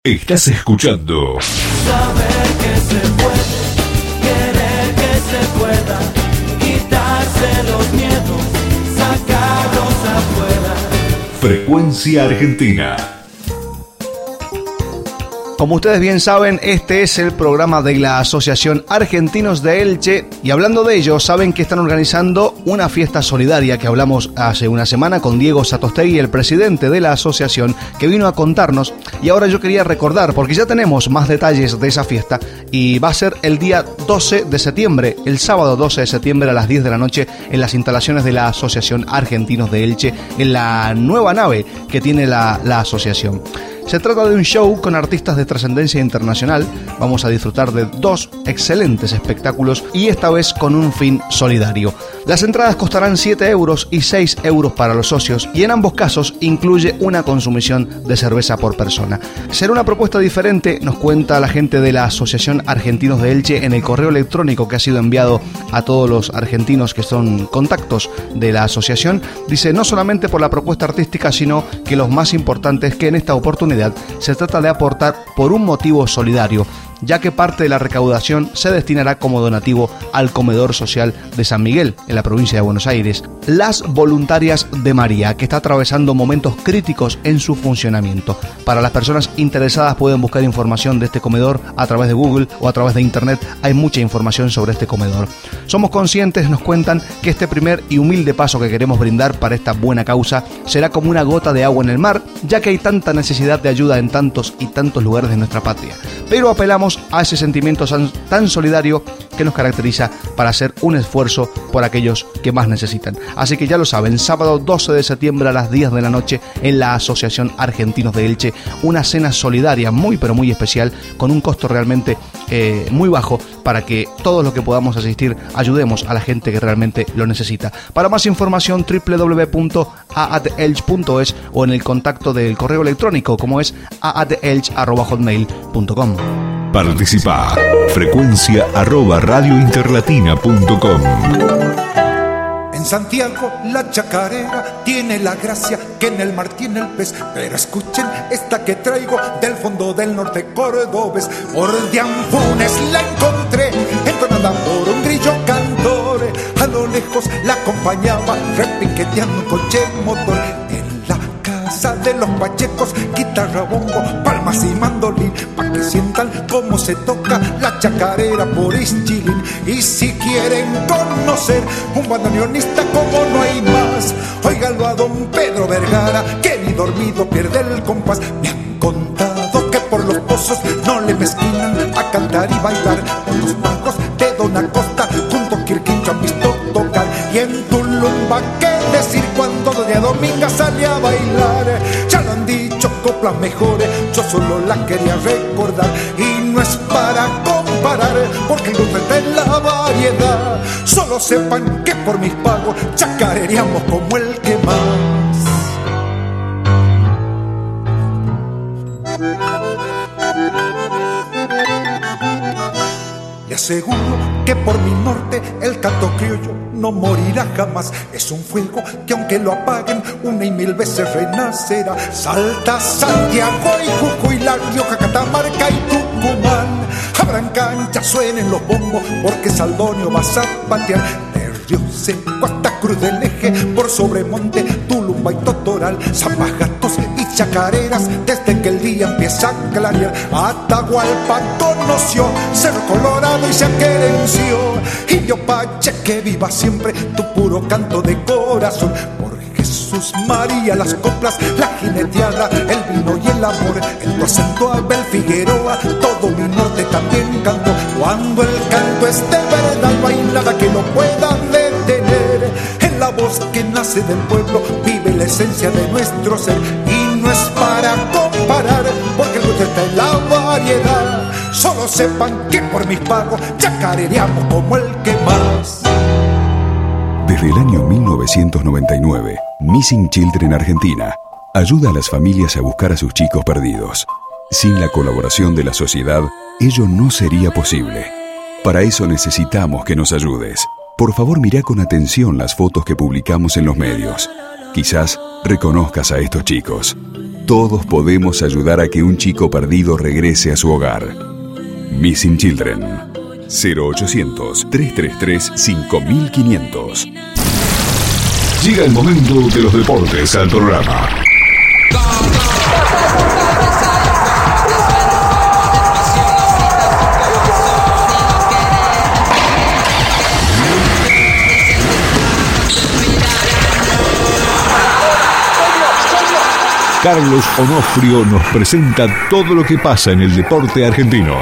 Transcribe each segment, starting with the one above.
Estás escuchando Saber que se puede, querer que se pueda, quitarse los miedos, sacarlos afuera. Frecuencia Argentina. Como ustedes bien saben, este es el programa de la Asociación Argentinos de Elche y hablando de ello, saben que están organizando una fiesta solidaria que hablamos hace una semana con Diego Satostegui, el presidente de la asociación, que vino a contarnos y ahora yo quería recordar, porque ya tenemos más detalles de esa fiesta y va a ser el día 12 de septiembre, el sábado 12 de septiembre a las 10 de la noche en las instalaciones de la Asociación Argentinos de Elche, en la nueva nave que tiene la asociación. Se trata de un show con artistas de trascendencia internacional. Vamos a disfrutar de 2 excelentes espectáculos y esta vez con un fin solidario. Las entradas costarán 7 euros y 6 euros para los socios y en ambos casos incluye una consumición de cerveza por persona. Será una propuesta diferente, nos cuenta la gente de la Asociación Argentinos de Elche en el correo electrónico que ha sido enviado a todos los argentinos que son contactos de la asociación. Dice, no solamente por la propuesta artística, sino que lo más importante es que en esta oportunidad se trata de aportar por un motivo solidario, ya que parte de la recaudación se destinará como donativo al comedor social de San Miguel, en la provincia de Buenos Aires. Las Voluntarias de María, que está atravesando momentos críticos en su funcionamiento. Para las personas interesadas pueden buscar información de este comedor a través de Google o a través de Internet. Hay mucha información sobre este comedor. Somos conscientes, nos cuentan, que este primer y humilde paso que queremos brindar para esta buena causa será como una gota de agua en el mar, ya que hay tanta necesidad de ayuda en tantos y tantos lugares de nuestra patria. Pero apelamos a ese sentimiento tan solidario que nos caracteriza para hacer un esfuerzo por aquellos que más necesitan. Así que ya lo saben, sábado 12 de septiembre a las 10 de la noche en la Asociación Argentinos de Elche, una cena solidaria muy pero muy especial, con un costo realmente muy bajo, para que todos los que podamos asistir ayudemos a la gente que realmente lo necesita. Para más información www.aadelch.es o en el contacto del correo electrónico como es aadelch@hotmail.com. Participa. Frecuencia@radiointerlatina.com. En Santiago la chacarera tiene la gracia que en el mar tiene el pez. Pero escuchen esta que traigo del fondo del norte cordobés. Por Dianfunes la encontré, entonada por un grillo cantor. A lo lejos la acompañaba repiqueteando un coche motor. En la casa de los pachecos, guitarra, bombo, palmas y mandolín, pa' que sientan cómo se toca la chacarera por Ischilín. Y si quieren conocer un bandoneonista como no hay más, óigalo a don Pedro Vergara, que ni dormido pierde el compás. Me han contado que por los pozos no le mezquinan a cantar y bailar. Los bajos de Don Acosta junto a Quirquincho han visto tocar. Y en Tulumba, ¿qué decir cuando doña Dominga sale a bailar? Ya lo han dicho, coplas mejores, yo solo la quería recordar. Y no es para comparar, porque el gusto está en la variedad. Solo sepan que por mis pagos chacareríamos como el que más. Le aseguro que por mi norte el canto criollo no morirá jamás. Es un fuego que aunque lo apaguen 1 y 1000 veces renacerá. Salta, Santiago y Jujuy, La Rioja, Catamarca y Tucumán. Abran cancha, suenen los bombos, porque Saldonio va a zapatear. De Río Seco hasta Cruz del Eje, por Sobremonte, Tulumba y Totoral. Zapagatos y chacareras desde que el día empieza a clarear. Atahualpa conoció Cerro Colorado y se aquerenció. Y yo Pache, que viva siempre tu puro canto de corazón. Por Jesús María, las coplas, la jineteada, el vino y el amor. En tu acento Abel Figueroa, todo mi norte también cantó. Cuando el canto es de verdad, no hay nada que lo pueda detener. En la voz que nace del pueblo vive la esencia de nuestro ser. Y no es para comparar, porque el gusto está en la variedad. Solo sepan que por mis pagos chacareríamos como el que más. Desde el año 1999, Missing Children Argentina ayuda a las familias a buscar a sus chicos perdidos. Sin la colaboración de la sociedad, ello no sería posible. Para eso necesitamos que nos ayudes. Por favor, mirá con atención las fotos que publicamos en los medios. Quizás reconozcas a estos chicos. Todos podemos ayudar a que un chico perdido regrese a su hogar. Missing Children. 0800-333-5500. Llega el momento de los deportes al programa. Carlos Onofrio nos presenta todo lo que pasa en el deporte argentino.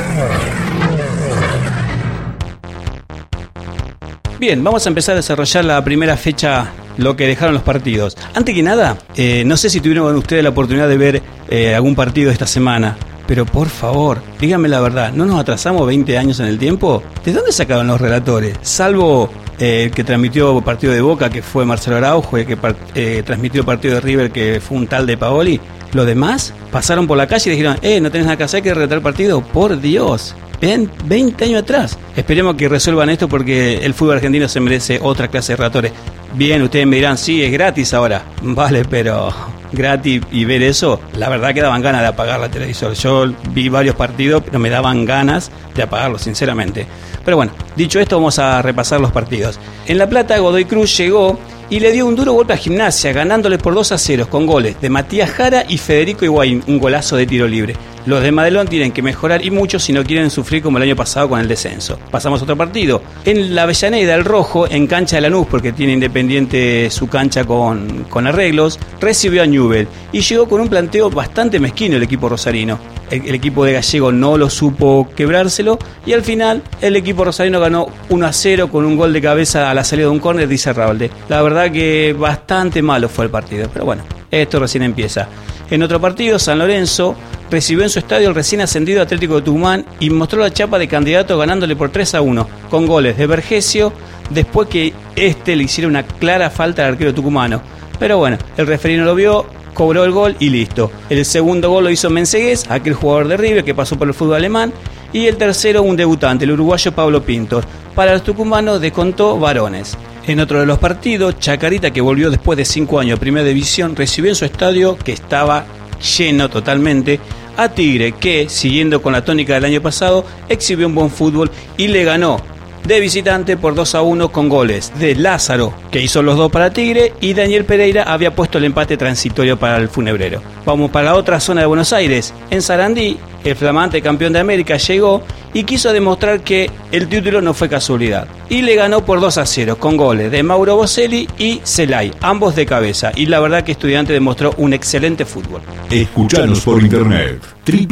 Bien, vamos a empezar a desarrollar la primera fecha, lo que dejaron los partidos. Antes que nada, no sé si tuvieron ustedes la oportunidad de ver algún partido esta semana, pero por favor, díganme la verdad, ¿no nos atrasamos 20 años en el tiempo? ¿De dónde sacaron los relatores? Salvo el que transmitió el partido de Boca, que fue Marcelo Araujo, el que transmitió el partido de River, que fue un tal de Paoli. Los demás pasaron por la calle y dijeron, no tenés nada que hacer, que relatar el partido. Por Dios, ven 20 años atrás. Esperemos que resuelvan esto porque el fútbol argentino se merece otra clase de relatores. Bien, ustedes me dirán, sí, es gratis ahora. Vale, pero gratis y ver eso, la verdad que daban ganas de apagar la televisor. Yo vi varios partidos, pero me daban ganas de apagarlo, sinceramente. Pero bueno, dicho esto, vamos a repasar los partidos. En La Plata, Godoy Cruz llegó y le dio un duro golpe a Gimnasia, ganándole por 2-0 con goles de Matías Jara y Federico Higuaín, un golazo de tiro libre. Los de Madelón tienen que mejorar y mucho si no quieren sufrir como el año pasado con el descenso. Pasamos a otro partido. En la Avellaneda, el Rojo, en cancha de Lanús, porque tiene Independiente su cancha con arreglos, recibió a Newell y llegó con un planteo bastante mezquino el equipo rosarino. El equipo de Gallego no lo supo quebrárselo y al final el equipo rosarino ganó 1-0 con un gol de cabeza a la salida de un córner de Izarralde. La verdad que bastante malo fue el partido, pero bueno, esto recién empieza. En otro partido, San Lorenzo recibió en su estadio el recién ascendido Atlético de Tucumán y mostró la chapa de candidato ganándole por 3-1 con goles de Vergesio después que le hiciera una clara falta al arquero tucumano. Pero bueno, el referee no lo vio, cobró el gol y listo. El segundo gol lo hizo Mensegués, aquel jugador de River que pasó por el fútbol alemán, y el tercero un debutante, el uruguayo Pablo Pintos. Para los tucumanos descontó Varones. En otro de los partidos, Chacarita, que volvió después de 5 años a Primera División, recibió en su estadio, que estaba lleno totalmente, a Tigre, que, siguiendo con la tónica del año pasado, exhibió un buen fútbol y le ganó de visitante por 2-1 con goles de Lázaro, que hizo los dos para Tigre, y Daniel Pereira había puesto el empate transitorio para el Funebrero. Vamos para la otra zona de Buenos Aires. En Sarandí, el flamante campeón de América llegó y quiso demostrar que el título no fue casualidad. Y le ganó por 2-0 con goles de Mauro Boselli y Celay, ambos de cabeza. Y la verdad que Estudiante demostró un excelente fútbol. Escuchanos por internet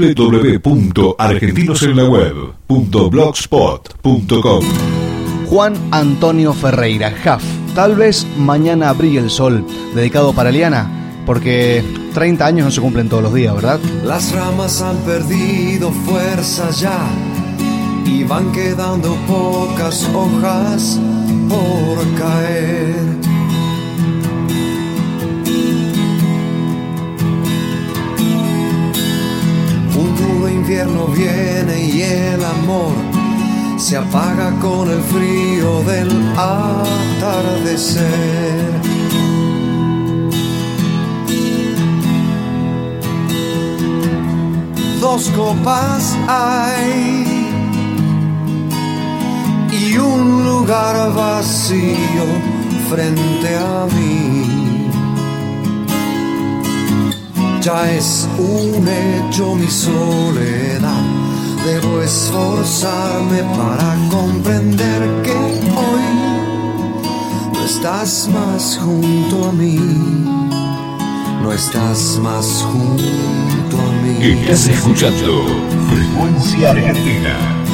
www.argentinosenlaweb.blogspot.com. Juan Antonio Ferreira, Jaf. Tal vez mañana brille el sol, dedicado para Eliana, porque 30 años no se cumplen todos los días, ¿verdad? Las ramas han perdido fuerza ya y van quedando pocas hojas por caer. Un duro invierno viene y el amor se apaga con el frío del atardecer. Dos copas hay y un lugar vacío frente a mí. Ya es un hecho mi soledad. Debo esforzarme para comprender que hoy no estás más junto a mí. No estás más junto a mí. Estás escuchando Frecuencia Argentina.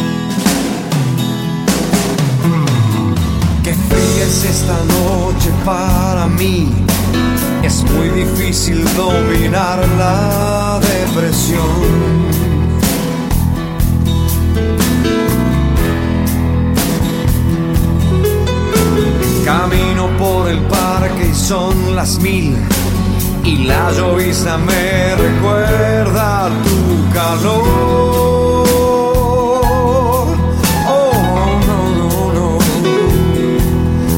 Qué fría es esta noche para mí. Es muy difícil dominar la depresión. Camino por el parque y son las 1000 y la llovizna me recuerda tu calor. Oh, no.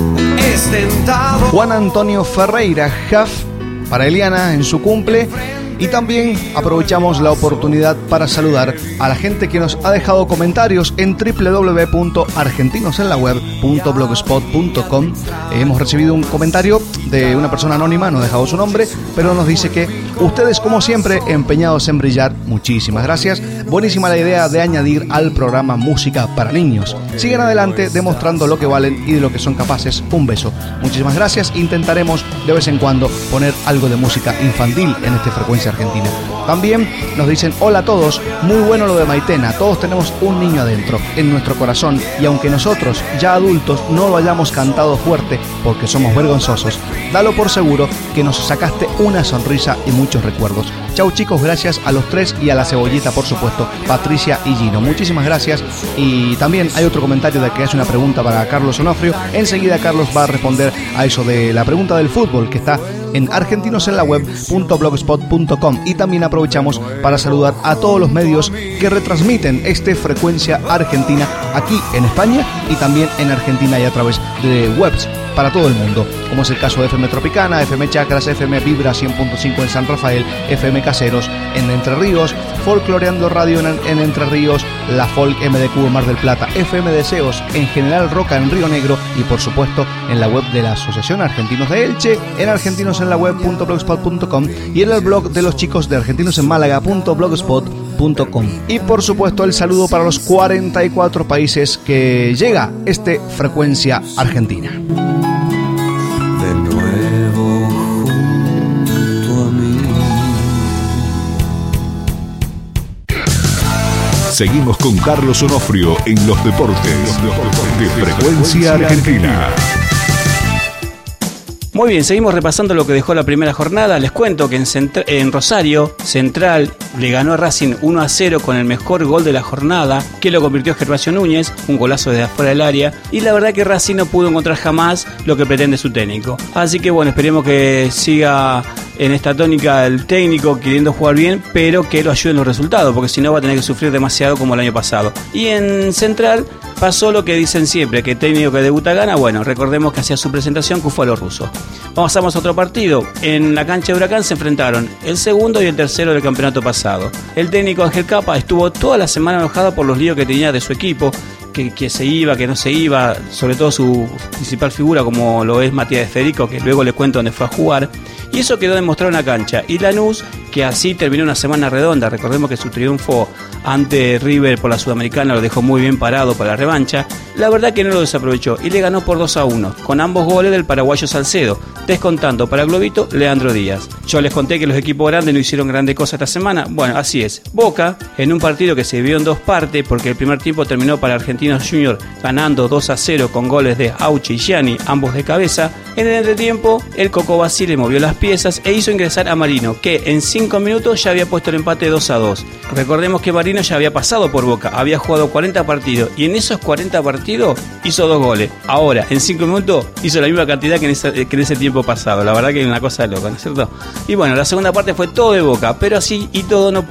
Es tentado. Juan Antonio Ferreira, Jaf, para Eliana en su cumple. Y también aprovechamos la oportunidad para saludar a la gente que nos ha dejado comentarios en www.argentinosenlaweb.blogspot.com. Hemos recibido un comentario de una persona anónima, no ha dejado su nombre, pero nos dice que ustedes, como siempre, empeñados en brillar. Muchísimas gracias. Buenísima la idea de añadir al programa música para niños. Sigan adelante demostrando lo que valen y de lo que son capaces. Un beso. Muchísimas gracias. Intentaremos de vez en cuando poner algo de música infantil en esta frecuencia argentina. También nos dicen: hola a todos, muy bueno lo de Maitena. Todos tenemos un niño adentro, en nuestro corazón, y aunque nosotros, ya adultos, no lo hayamos cantado fuerte porque somos vergonzosos, dalo por seguro que nos sacaste una sonrisa y muchos recuerdos. Chau chicos, gracias a los tres y a la cebollita, por supuesto, Patricia y Gino. Muchísimas gracias. Y también hay otro comentario de que hace una pregunta para Carlos Onofrio. Enseguida Carlos va a responder a eso de la pregunta del fútbol, que está en argentinosenlaweb.blogspot.com. Y también aprovechamos para saludar a todos los medios que retransmiten este Frecuencia Argentina aquí en España y también en Argentina y a través de webs para todo el mundo, como es el caso de FM Tropicana, FM Chacras, FM Vibra 100.5 en San Rafael, FM Caseros en Entre Ríos, Folcloreando Radio en Entre Ríos, La Folk MDQ en Mar del Plata, FM Deseos en General Roca en Río Negro y por supuesto en la web de la Asociación Argentinos de Elche, en argentinosenlaweb.blogspot.com y en el blog de los chicos de argentinosenmálaga.blogspot.com. Y por supuesto el saludo para los 44 países que llega este Frecuencia Argentina. De nuevo junto a mí. Seguimos con Carlos Onofrio en los deportes de Frecuencia Argentina. Muy bien, seguimos repasando lo que dejó la primera jornada. Les cuento que en Rosario, Central le ganó a Racing 1-0 con el mejor gol de la jornada, que lo convirtió Gervasio Núñez, un golazo desde afuera del área. Y la verdad que Racing no pudo encontrar jamás lo que pretende su técnico. Así que bueno, esperemos que siga en esta tónica el técnico queriendo jugar bien, pero que lo ayude en los resultados, porque si no va a tener que sufrir demasiado como el año pasado. Y en Central pasó lo que dicen siempre, que el técnico que debuta gana. Bueno, recordemos que hacía su presentación Cufalo Russo. Pasamos a otro partido. En la cancha de Huracán se enfrentaron el segundo y el tercero del campeonato pasado. El técnico Ángel Capa estuvo toda la semana enojado por los líos que tenía de su equipo, que se iba, que no se iba, sobre todo su principal figura como lo es Matías de Federico, que luego le cuento dónde fue a jugar, y eso quedó demostrado en la cancha. Y Lanús, que así terminó una semana redonda, recordemos que su triunfo ante River por la Sudamericana lo dejó muy bien parado para la revancha, la verdad que no lo desaprovechó y le ganó por 2-1, con ambos goles del paraguayo Salcedo, descontando para Globito Leandro Díaz. Yo les conté que los equipos grandes no hicieron grandes cosas esta semana. Bueno, así es. Boca, en un partido que se dividió en dos partes, porque el primer tiempo terminó para Argentinos Junior ganando 2-0 con goles de Auchi y Gianni, ambos de cabeza. En el entretiempo, el Coco Basile movió las piezas e hizo ingresar a Marino, que en 5 minutos ya había puesto el empate 2-2. Recordemos que Marino ya había pasado por Boca, había jugado 40 partidos y en esos 40 partidos hizo 2 goles. Ahora, en 5 minutos hizo la misma cantidad que en ese tiempo pasado. La verdad que es una cosa loca, ¿no es cierto? Y bueno, la segunda parte fue todo de Boca, pero así y todo no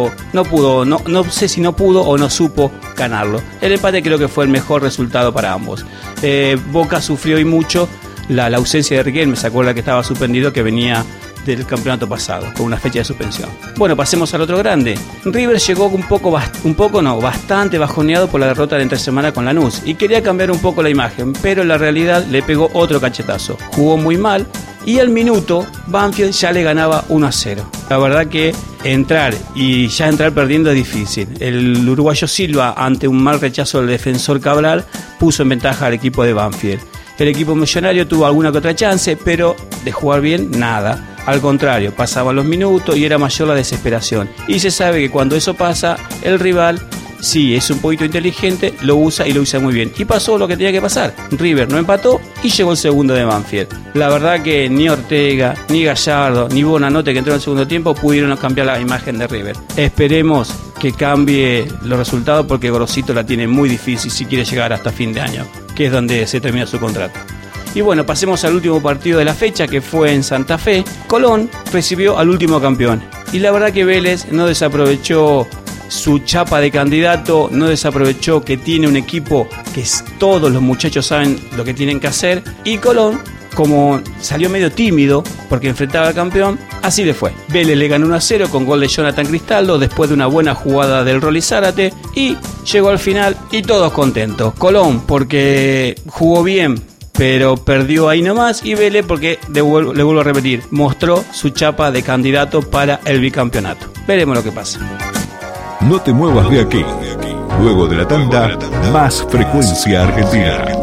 sé si no pudo o no supo ganarlo. El empate creo que fue el mejor resultado para ambos. Boca sufrió y mucho la ausencia de Riquelme, se acuerda que estaba suspendido, que venía del campeonato pasado, con una fecha de suspensión. Bueno, pasemos al otro grande. River llegó bastante bajoneado por la derrota de entre semana con Lanús y quería cambiar un poco la imagen, pero la realidad le pegó otro cachetazo. Jugó muy mal y al minuto Banfield ya le ganaba 1-0. La verdad que entrar perdiendo es difícil. El uruguayo Silva, ante un mal rechazo del defensor Cabral, puso en ventaja al equipo de Banfield. El equipo millonario tuvo alguna que otra chance, pero de jugar bien, nada. Al contrario, pasaban los minutos y era mayor la desesperación. Y se sabe que cuando eso pasa, el rival, sí, es un poquito inteligente, lo usa y lo usa muy bien. Y pasó lo que tenía que pasar. River no empató y llegó el segundo de Banfield. La verdad que ni Ortega, ni Gallardo, ni Bonanote, que entró en el segundo tiempo, pudieron cambiar la imagen de River. Esperemos que cambie los resultados, porque Gorosito la tiene muy difícil si quiere llegar hasta fin de año, que es donde se termina su contrato. Y bueno, pasemos al último partido de la fecha, que fue en Santa Fe. Colón recibió al último campeón. Y la verdad que Vélez no desaprovechó su chapa de candidato, no desaprovechó que tiene un equipo que todos los muchachos saben lo que tienen que hacer. Y Colón como salió medio tímido porque enfrentaba al campeón, así le fue. Vélez le ganó 1-0 con gol de Jonathan Cristaldo después de una buena jugada del Rolly Zárate y llegó al final y todos contentos. Colón porque jugó bien pero perdió ahí nomás, y Vélez porque, le vuelvo a repetir, mostró su chapa de candidato para el bicampeonato. Veremos lo que pasa. No te muevas de aquí. Luego de la tanda, más Frecuencia Argentina.